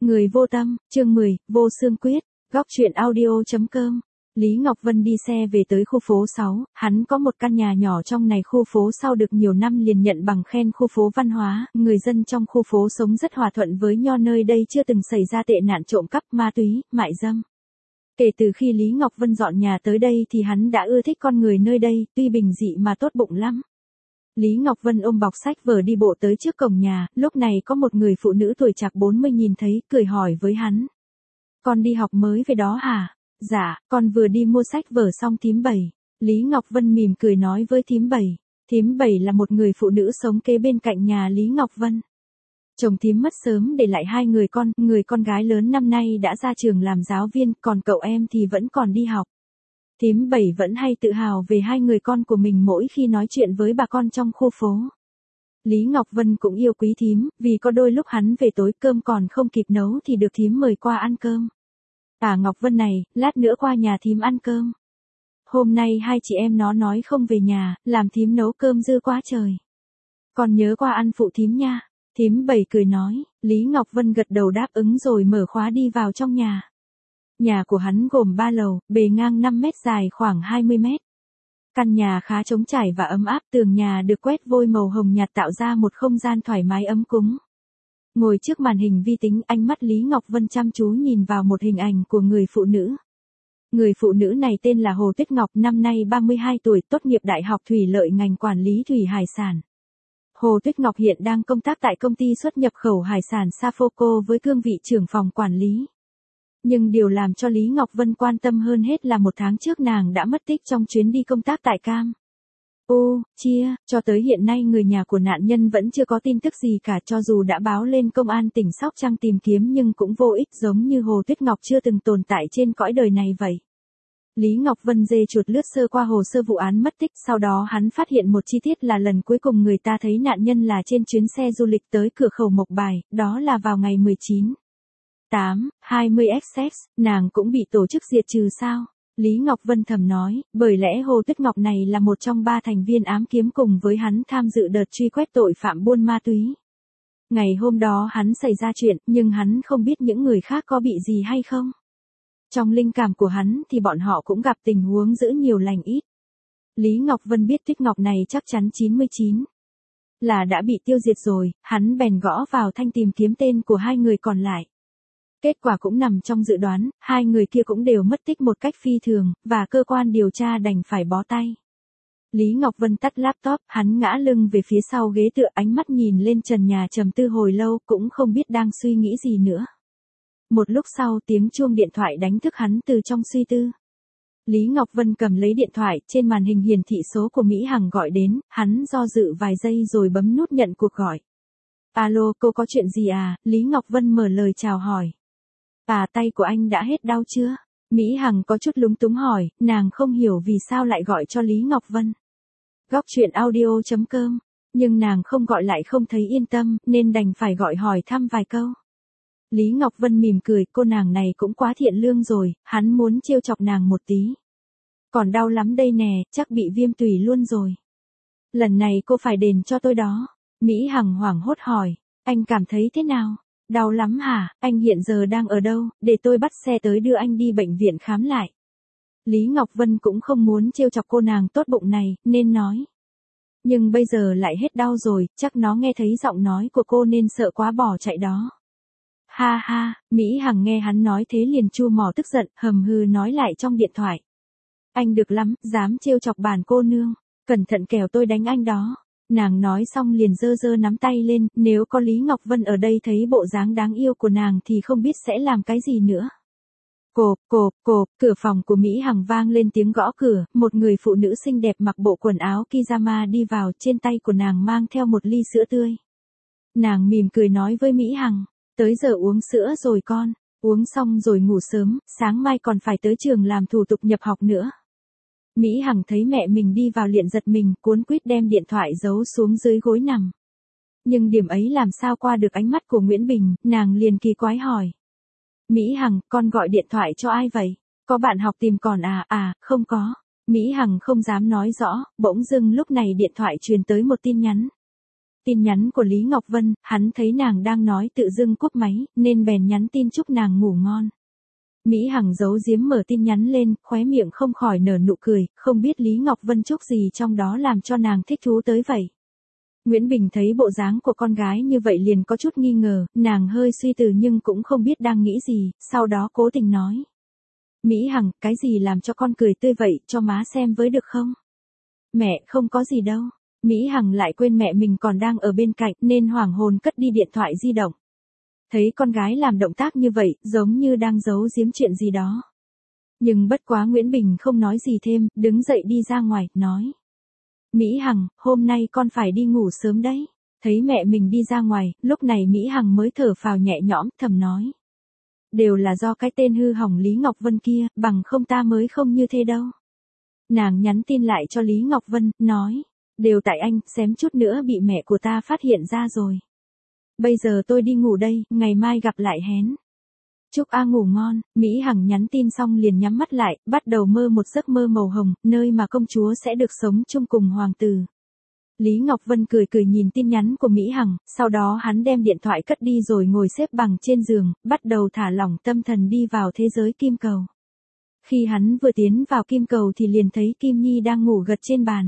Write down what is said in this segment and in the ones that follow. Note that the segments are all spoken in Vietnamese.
Người vô tâm, chương 10, vô xương quyết, góc truyện audio.com. Lý Ngọc Vân đi xe về tới khu phố 6, hắn có một căn nhà nhỏ trong này khu phố sau được nhiều năm liền nhận bằng khen khu phố văn hóa, người dân trong khu phố sống rất hòa thuận với nho, nơi đây chưa từng xảy ra tệ nạn trộm cắp, ma túy, mại dâm. Kể từ khi Lý Ngọc Vân dọn nhà tới đây thì hắn đã ưa thích con người nơi đây, tuy bình dị mà tốt bụng lắm. Lý Ngọc Vân ôm bọc sách vở đi bộ tới trước cổng nhà, lúc này có một người phụ nữ tuổi chạc 40 nhìn thấy, cười hỏi với hắn. Con đi học mới về đó hả? Dạ, con vừa đi mua sách vở xong thím Bảy. Lý Ngọc Vân mỉm cười nói với thím Bảy. Thím Bảy là một người phụ nữ sống kế bên cạnh nhà Lý Ngọc Vân. Chồng thím mất sớm để lại hai người con gái lớn năm nay đã ra trường làm giáo viên, còn cậu em thì vẫn còn đi học. Thím Bảy vẫn hay tự hào về hai người con của mình mỗi khi nói chuyện với bà con trong khu phố. Lý Ngọc Vân cũng yêu quý thím, vì có đôi lúc hắn về tối cơm còn không kịp nấu thì được thím mời qua ăn cơm. Ngọc Vân này, lát nữa qua nhà thím ăn cơm. Hôm nay hai chị em nó nói không về nhà, làm thím nấu cơm dư quá trời. Còn nhớ qua ăn phụ thím nha. Thím Bảy cười nói, Lý Ngọc Vân gật đầu đáp ứng rồi mở khóa đi vào trong nhà. Nhà của hắn gồm 3 lầu, bề ngang 5 mét, dài khoảng 20 mét. Căn nhà khá trống trải và ấm áp, tường nhà được quét vôi màu hồng nhạt tạo ra một không gian thoải mái ấm cúng. Ngồi trước màn hình vi tính, ánh mắt Lý Ngọc Vân chăm chú nhìn vào một hình ảnh của người phụ nữ. Người phụ nữ này tên là Hồ Tuyết Ngọc, năm nay 32 tuổi, tốt nghiệp Đại học Thủy lợi ngành quản lý thủy hải sản. Hồ Tuyết Ngọc hiện đang công tác tại công ty xuất nhập khẩu hải sản Safoco với cương vị trưởng phòng quản lý. Nhưng điều làm cho Lý Ngọc Vân quan tâm hơn hết là 1 tháng trước nàng đã mất tích trong chuyến đi công tác tại Chia, cho tới hiện nay người nhà của nạn nhân vẫn chưa có tin tức gì cả, cho dù đã báo lên công an tỉnh Sóc Trăng tìm kiếm nhưng cũng vô ích, giống như Hồ Tuyết Ngọc chưa từng tồn tại trên cõi đời này vậy. Lý Ngọc Vân dê chuột lướt sơ qua hồ sơ vụ án mất tích, sau đó hắn phát hiện một chi tiết là lần cuối cùng người ta thấy nạn nhân là trên chuyến xe du lịch tới cửa khẩu Mộc Bài, đó là vào ngày 19/8/20XX, nàng cũng bị tổ chức diệt trừ sao? Lý Ngọc Vân thầm nói, bởi lẽ Hồ Tuyết Ngọc này là một trong 3 thành viên ám kiếm cùng với hắn tham dự đợt truy quét tội phạm buôn ma túy. Ngày hôm đó hắn xảy ra chuyện, nhưng hắn không biết những người khác có bị gì hay không. Trong linh cảm của hắn thì bọn họ cũng gặp tình huống giữ nhiều lành ít. Lý Ngọc Vân biết Tuyết Ngọc này chắc chắn 99 là đã bị tiêu diệt rồi, hắn bèn gõ vào thanh tìm kiếm tên của hai người còn lại. Kết quả cũng nằm trong dự đoán, hai người kia cũng đều mất tích một cách phi thường, và cơ quan điều tra đành phải bó tay. Lý Ngọc Vân tắt laptop, hắn ngã lưng về phía sau ghế tựa, ánh mắt nhìn lên trần nhà trầm tư hồi lâu, cũng không biết đang suy nghĩ gì nữa. Một lúc sau tiếng chuông điện thoại đánh thức hắn từ trong suy tư. Lý Ngọc Vân cầm lấy điện thoại, trên màn hình hiển thị số của Mỹ Hằng gọi đến, hắn do dự vài giây rồi bấm nút nhận cuộc gọi. Alo, cô có chuyện gì à? Lý Ngọc Vân mở lời chào hỏi. Tay của anh đã hết đau chưa? Mỹ Hằng có chút lúng túng hỏi, nàng không hiểu vì sao lại gọi cho Lý Ngọc Vân. Góc truyện audio.com, nhưng nàng không gọi lại không thấy yên tâm, nên đành phải gọi hỏi thăm vài câu. Lý Ngọc Vân mỉm cười, cô nàng này cũng quá thiện lương rồi, hắn muốn trêu chọc nàng một tí. Còn đau lắm đây nè, chắc bị viêm tủy luôn rồi. Lần này cô phải đền cho tôi đó. Mỹ Hằng hoảng hốt hỏi, anh cảm thấy thế nào? Đau lắm hả? Anh hiện giờ đang ở đâu, để tôi bắt xe tới đưa anh đi bệnh viện khám lại. Lý Ngọc Vân cũng không muốn trêu chọc cô nàng tốt bụng này, nên nói. Nhưng bây giờ lại hết đau rồi, chắc nó nghe thấy giọng nói của cô nên sợ quá bỏ chạy đó. Ha ha, Mỹ Hằng nghe hắn nói thế liền chu mỏ tức giận, hầm hừ nói lại trong điện thoại. Anh được lắm, dám trêu chọc bản cô nương, cẩn thận kẻo tôi đánh anh đó. Nàng nói xong liền giơ giơ nắm tay lên, nếu có Lý Ngọc Vân ở đây thấy bộ dáng đáng yêu của nàng thì không biết sẽ làm cái gì nữa. Cộp, cửa phòng của Mỹ Hằng vang lên tiếng gõ cửa, một người phụ nữ xinh đẹp mặc bộ quần áo pyjama đi vào, trên tay của nàng mang theo một ly sữa tươi. Nàng mỉm cười nói với Mỹ Hằng, tới giờ uống sữa rồi con, uống xong rồi ngủ sớm, sáng mai còn phải tới trường làm thủ tục nhập học nữa. Mỹ Hằng thấy mẹ mình đi vào liền giật mình, cuốn quýt đem điện thoại giấu xuống dưới gối nằm. Nhưng điểm ấy làm sao qua được ánh mắt của Nguyễn Bình, nàng liền kỳ quái hỏi. Mỹ Hằng, con gọi điện thoại cho ai vậy? Có bạn học tìm còn à? Không có. Mỹ Hằng không dám nói rõ, bỗng dưng lúc này điện thoại truyền tới một tin nhắn. tin nhắn của Lý Ngọc Vân, hắn thấy nàng đang nói tự dưng cúp máy, nên bèn nhắn tin chúc nàng ngủ ngon. Mỹ Hằng giấu giếm mở tin nhắn lên, khóe miệng không khỏi nở nụ cười, không biết Lý Ngọc Vân chúc gì trong đó làm cho nàng thích thú tới vậy. Nguyễn Bình thấy bộ dáng của con gái như vậy liền có chút nghi ngờ, nàng hơi suy tư nhưng cũng không biết đang nghĩ gì, sau đó cố tình nói. Mỹ Hằng, cái gì làm cho con cười tươi vậy, cho má xem với được không? Mẹ, không có gì đâu. Mỹ Hằng lại quên mẹ mình còn đang ở bên cạnh nên hoảng hồn cất đi điện thoại di động. Thấy con gái làm động tác như vậy, giống như đang giấu giếm chuyện gì đó. Nhưng bất quá Nguyễn Bình không nói gì thêm, đứng dậy đi ra ngoài, nói. Mỹ Hằng, hôm nay con phải đi ngủ sớm đấy. Thấy mẹ mình đi ra ngoài, lúc này Mỹ Hằng mới thở phào nhẹ nhõm, thầm nói. Đều là do cái tên hư hỏng Lý Ngọc Vân kia, bằng không ta mới không như thế đâu. Nàng nhắn tin lại cho Lý Ngọc Vân, nói. Đều tại anh, xém chút nữa bị mẹ của ta phát hiện ra rồi. Bây giờ tôi đi ngủ đây, ngày mai gặp lại hén. Chúc A ngủ ngon, Mỹ Hằng nhắn tin xong liền nhắm mắt lại, bắt đầu mơ một giấc mơ màu hồng, nơi mà công chúa sẽ được sống chung cùng hoàng tử. Lý Ngọc Vân cười cười nhìn tin nhắn của Mỹ Hằng, sau đó hắn đem điện thoại cất đi rồi ngồi xếp bằng trên giường, bắt đầu thả lỏng tâm thần đi vào thế giới kim cầu. Khi hắn vừa tiến vào kim cầu thì liền thấy Kim Nhi đang ngủ gật trên bàn.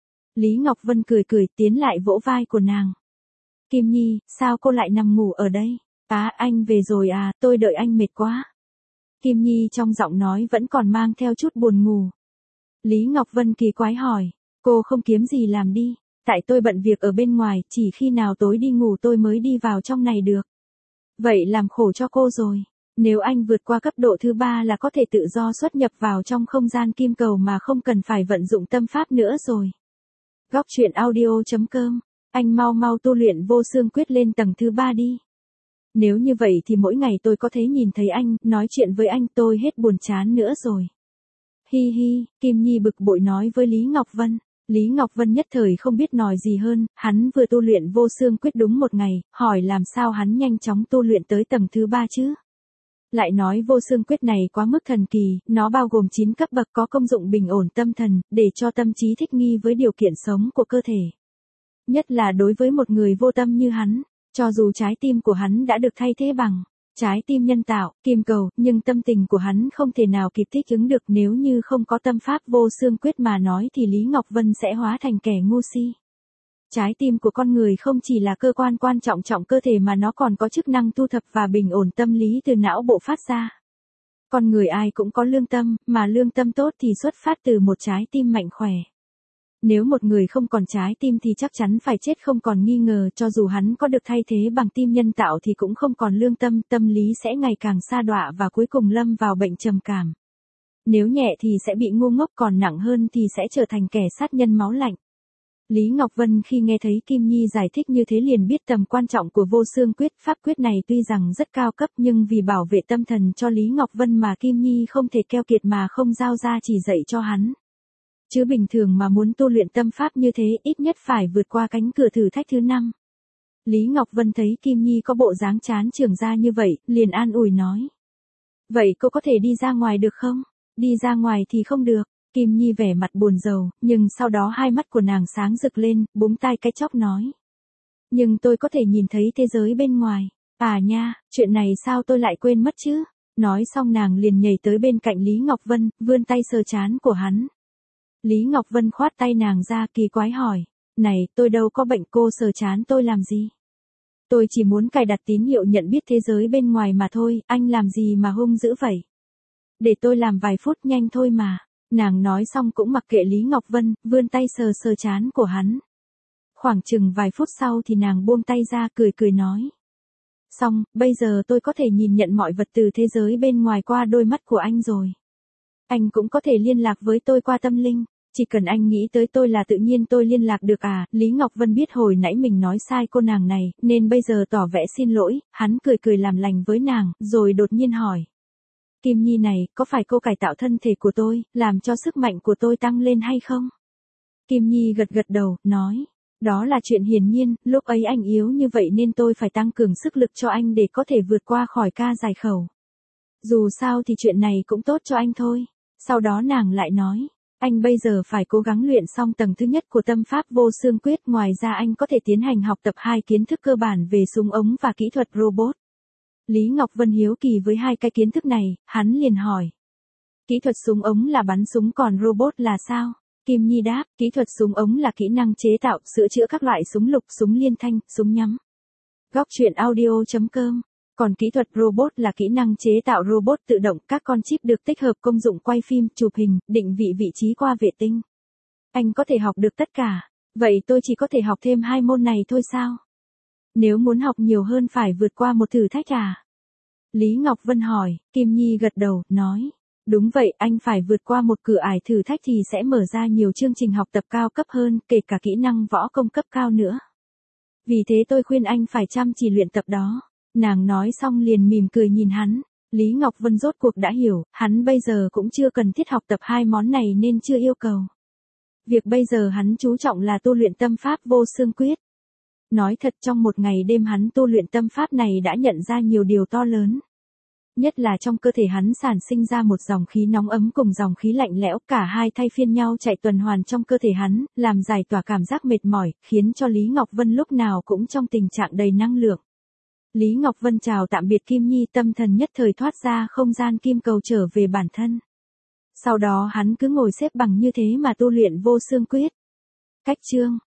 Lý Ngọc Vân cười cười tiến lại vỗ vai của nàng. Kim Nhi, sao cô lại nằm ngủ ở đây? Anh về rồi à, tôi đợi anh mệt quá. Kim Nhi trong giọng nói vẫn còn mang theo chút buồn ngủ. Lý Ngọc Vân kỳ quái hỏi, cô không kiếm gì làm đi, tại tôi bận việc ở bên ngoài, chỉ khi nào tối đi ngủ tôi mới đi vào trong này được. Vậy làm khổ cho cô rồi, nếu anh vượt qua cấp độ thứ 3 là có thể tự do xuất nhập vào trong không gian kim cầu mà không cần phải vận dụng tâm pháp nữa rồi. Góc truyện audio.com, anh mau tu luyện vô xương quyết lên tầng thứ 3 đi. Nếu như vậy thì mỗi ngày tôi có thể nhìn thấy anh, nói chuyện với anh tôi hết buồn chán nữa rồi. Hi hi, Kim Nhi bực bội nói với Lý Ngọc Vân. Lý Ngọc Vân nhất thời không biết nói gì hơn, hắn vừa tu luyện vô xương quyết đúng một ngày, hỏi làm sao hắn nhanh chóng tu luyện tới tầng thứ 3 chứ. Lại nói vô xương quyết này quá mức thần kỳ, nó bao gồm 9 cấp bậc có công dụng bình ổn tâm thần, để cho tâm trí thích nghi với điều kiện sống của cơ thể. Nhất là đối với một người vô tâm như hắn. Cho dù trái tim của hắn đã được thay thế bằng trái tim nhân tạo, kim cầu, nhưng tâm tình của hắn không thể nào kịp thích ứng được nếu như không có tâm pháp vô xương quyết mà nói thì Lý Ngọc Vân sẽ hóa thành kẻ ngu si. Trái tim của con người không chỉ là cơ quan quan trọng trọng cơ thể mà nó còn có chức năng thu thập và bình ổn tâm lý từ não bộ phát ra. Con người ai cũng có lương tâm, mà lương tâm tốt thì xuất phát từ một trái tim mạnh khỏe. Nếu một người không còn trái tim thì chắc chắn phải chết không còn nghi ngờ, cho dù hắn có được thay thế bằng tim nhân tạo thì cũng không còn lương tâm, tâm lý sẽ ngày càng sa đọa và cuối cùng lâm vào bệnh trầm cảm. Nếu nhẹ thì sẽ bị ngu ngốc, còn nặng hơn thì sẽ trở thành kẻ sát nhân máu lạnh. Lý Ngọc Vân khi nghe thấy Kim Nhi giải thích như thế liền biết tầm quan trọng của vô xương quyết, pháp quyết này tuy rằng rất cao cấp nhưng vì bảo vệ tâm thần cho Lý Ngọc Vân mà Kim Nhi không thể keo kiệt mà không giao ra chỉ dạy cho hắn. Chứ bình thường mà muốn tu luyện tâm pháp như thế ít nhất phải vượt qua cánh cửa thử thách thứ 5. Lý Ngọc Vân thấy Kim Nhi có bộ dáng chán trường ra như vậy, liền an ủi nói. Vậy cô có thể đi ra ngoài được không? Đi ra ngoài thì không được. Kim Nhi vẻ mặt buồn rầu, nhưng sau đó hai mắt của nàng sáng rực lên, búng tai cái chóc nói. Nhưng tôi có thể nhìn thấy thế giới bên ngoài. À nha, chuyện này sao tôi lại quên mất chứ? Nói xong nàng liền nhảy tới bên cạnh Lý Ngọc Vân, vươn tay sờ trán của hắn. Lý Ngọc Vân khoát tay nàng ra kỳ quái hỏi. Này, tôi đâu có bệnh, cô sờ trán tôi làm gì? Tôi chỉ muốn cài đặt tín hiệu nhận biết thế giới bên ngoài mà thôi, anh làm gì mà hung dữ vậy? Để tôi làm vài phút nhanh thôi mà. Nàng nói xong cũng mặc kệ Lý Ngọc Vân, vươn tay sờ sờ trán của hắn. Khoảng chừng vài phút sau thì nàng buông tay ra cười cười nói. Xong, bây giờ tôi có thể nhìn nhận mọi vật từ thế giới bên ngoài qua đôi mắt của anh rồi. Anh cũng có thể liên lạc với tôi qua tâm linh. Chỉ cần anh nghĩ tới tôi là tự nhiên tôi liên lạc được à. Lý Ngọc Vân biết hồi nãy mình nói sai cô nàng này, nên bây giờ tỏ vẻ xin lỗi, hắn cười cười làm lành với nàng, rồi đột nhiên hỏi. Kim Nhi này, có phải cô cải tạo thân thể của tôi, làm cho sức mạnh của tôi tăng lên hay không? Kim Nhi gật gật đầu, nói. Đó là chuyện hiển nhiên, lúc ấy anh yếu như vậy nên tôi phải tăng cường sức lực cho anh để có thể vượt qua khỏi ca giải khẩu. Dù sao thì chuyện này cũng tốt cho anh thôi. Sau đó nàng lại nói. Anh bây giờ phải cố gắng luyện xong tầng thứ nhất của tâm pháp vô xương quyết, ngoài ra anh có thể tiến hành học tập 2 kiến thức cơ bản về súng ống và kỹ thuật robot. Lý Ngọc Vân hiếu kỳ với 2 cái kiến thức này, hắn liền hỏi. Kỹ thuật súng ống là bắn súng, còn robot là sao? Kim Nhi đáp, kỹ thuật súng ống là kỹ năng chế tạo, sửa chữa các loại súng lục, súng liên thanh, súng nhắm. Góc truyện audio.com. Còn kỹ thuật robot là kỹ năng chế tạo robot tự động, các con chip được tích hợp công dụng quay phim, chụp hình, định vị vị trí qua vệ tinh. Anh có thể học được tất cả. Vậy tôi chỉ có thể học thêm 2 môn này thôi sao? Nếu muốn học nhiều hơn phải vượt qua một thử thách à? Lý Ngọc Vân hỏi. Kim Nhi gật đầu, nói. Đúng vậy, anh phải vượt qua một cửa ải thử thách thì sẽ mở ra nhiều chương trình học tập cao cấp hơn, kể cả kỹ năng võ công cấp cao nữa. Vì thế tôi khuyên anh phải chăm chỉ luyện tập đó. Nàng nói xong liền mỉm cười nhìn hắn. Lý Ngọc Vân rốt cuộc đã hiểu, hắn bây giờ cũng chưa cần thiết học tập 2 món này nên chưa yêu cầu. Việc bây giờ hắn chú trọng là tu luyện tâm pháp vô xương quyết. Nói thật, trong một ngày đêm hắn tu luyện tâm pháp này đã nhận ra nhiều điều to lớn. Nhất là trong cơ thể hắn sản sinh ra một dòng khí nóng ấm cùng dòng khí lạnh lẽo, cả hai thay phiên nhau chạy tuần hoàn trong cơ thể hắn, làm giải tỏa cảm giác mệt mỏi, khiến cho Lý Ngọc Vân lúc nào cũng trong tình trạng đầy năng lượng. Lý Ngọc Vân chào tạm biệt Kim Nhi, tâm thần nhất thời thoát ra không gian kim cầu trở về bản thân. Sau đó hắn cứ ngồi xếp bằng như thế mà tu luyện vô xương quyết. Cách chương